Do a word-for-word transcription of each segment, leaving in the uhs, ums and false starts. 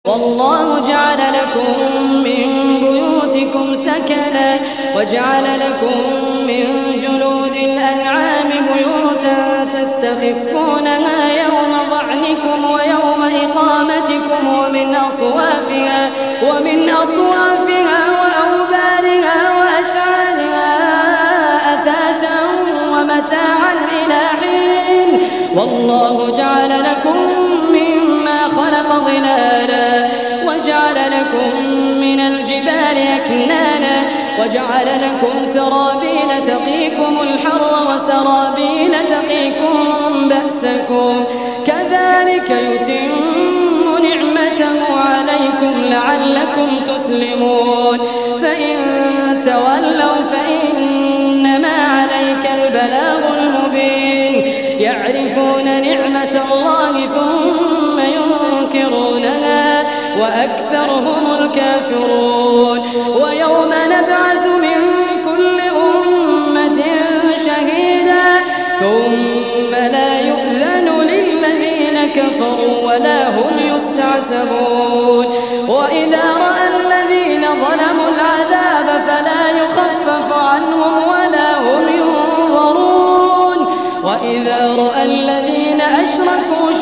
والله جعل لكم من بيوتكم سكنا وجعل لكم من جلود الأنعام بيوتا تستخفونها يوم ظعنكم ويوم إقامتكم ومن أصوافها ومن أصوافها وأوبارها وأشعارها أثاثا ومتاعا إلى حين والله جعل لكم مما خلق ظلالا وجعل لكم من الجبال أكنانا وجعل لكم سرابيل تقيكم الحر وسرابيل تقيكم بأسكم كذلك يتم نعمته عليكم لعلكم تسلمون فإن تولوا فإنما عليك البلاغ المبين يعرفون نعمة الله ثم ينكرونها وأكثرهم الكافرون ويوم نبعث من كل أمة شهيدا ثم لا يؤذن للذين كفروا ولا هم يستعتبون وإذا رأى الذين ظلموا العذاب فلا يخفف عنهم ولا هم ينظرون وإذا رأى الذين أشركوا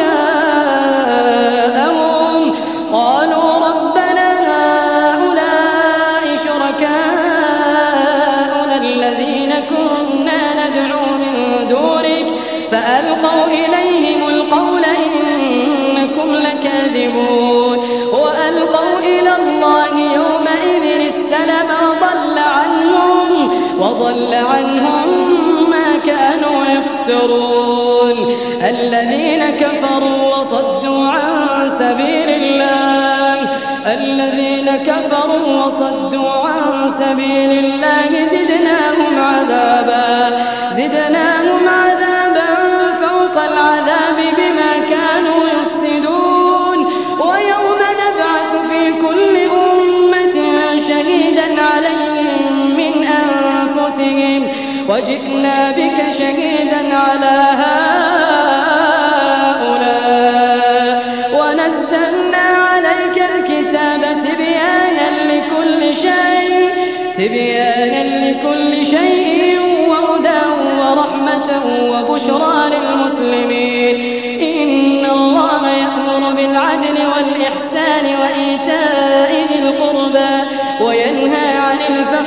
شركاءهم قالوا ربنا هؤلاء شركاؤنا الذين كنا ندعو من دونك فألقوا إليهم القول إنكم لكاذبون وألقوا إلى الله يومئذ السلم وضل عنهم وضل عنهم ما كانوا يفترون الذين كفروا وصدوا عن سبيل الله الذين كفروا وصدوا عن سبيل الله زدناهم عذابا زدناهم عذابا فوق العذاب بما كانوا يفسدون ويوم نبعث في كل أمة شهيدا عليهم من أنفسهم وجئنا بك شهيدا على هؤلاء ونزلنا عليك الكتاب تبيانا لكل شيء تبيانا لكل شيء وهدى ورحمة وبشرى للمسلمين إن الله يأمر بالعدل والإحسان وإيتاء ذي القربى وينهى عن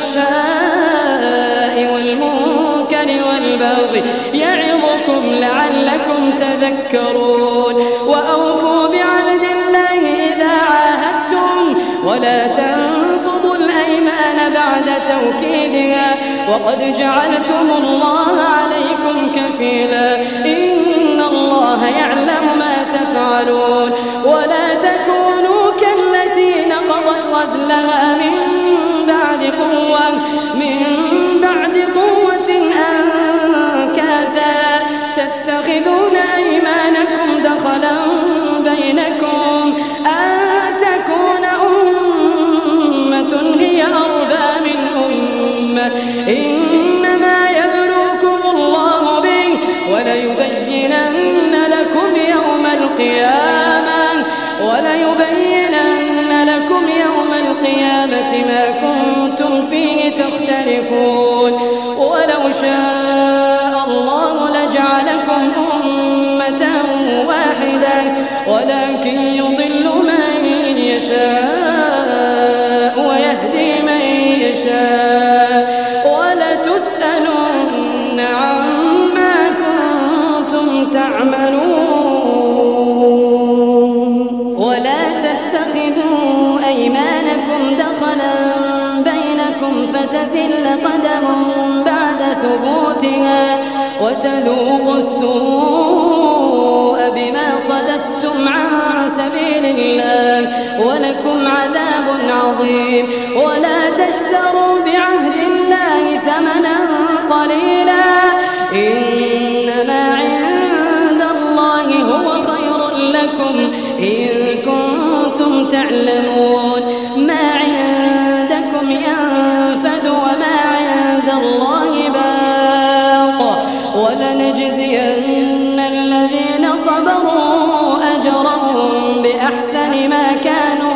الفحشاء والمنكر والبغي يعظكم لعلكم تذكرون وأوفوا بعهد الله إذا عاهدتم ولا تنقضوا الأيمان بعد توكيدها وقد جعلتم الله عليكم كفيلا إن الله يعلم ما تفعلون ولا تكونوا كالتي نقضت غزلها من بعد قوة من بعد قوة أنكاثا تتخذون أيمانكم دخلا بينكم أن تكون أمة هي أربى من أمة إنما يبلوكم الله به وليبينن لكم يوم القيامة وليبينن لكم يوم القيامة ما كنتم فيه تختلفون ولو شاء الله لجعلكم أمة واحدة ولكن يضل من يشاء ويهدي من يشاء ولتسألن عما كنتم تعملون ولا تتخذوا أيمانكم دخلا بينكم فتزل قدم بعد ثبوتها وتذوقوا السوء بما صددتم عن سبيل الله ولكم عذاب عظيم ولا تشتروا بعهد الله ثمنا قليلا إنما عند الله هو خير لكم إن كنتم تعلمون ما عندكم ينفد وما عند الله باق ولنجزين الذين صبروا أجرهم بأحسن ما كانوا كانوا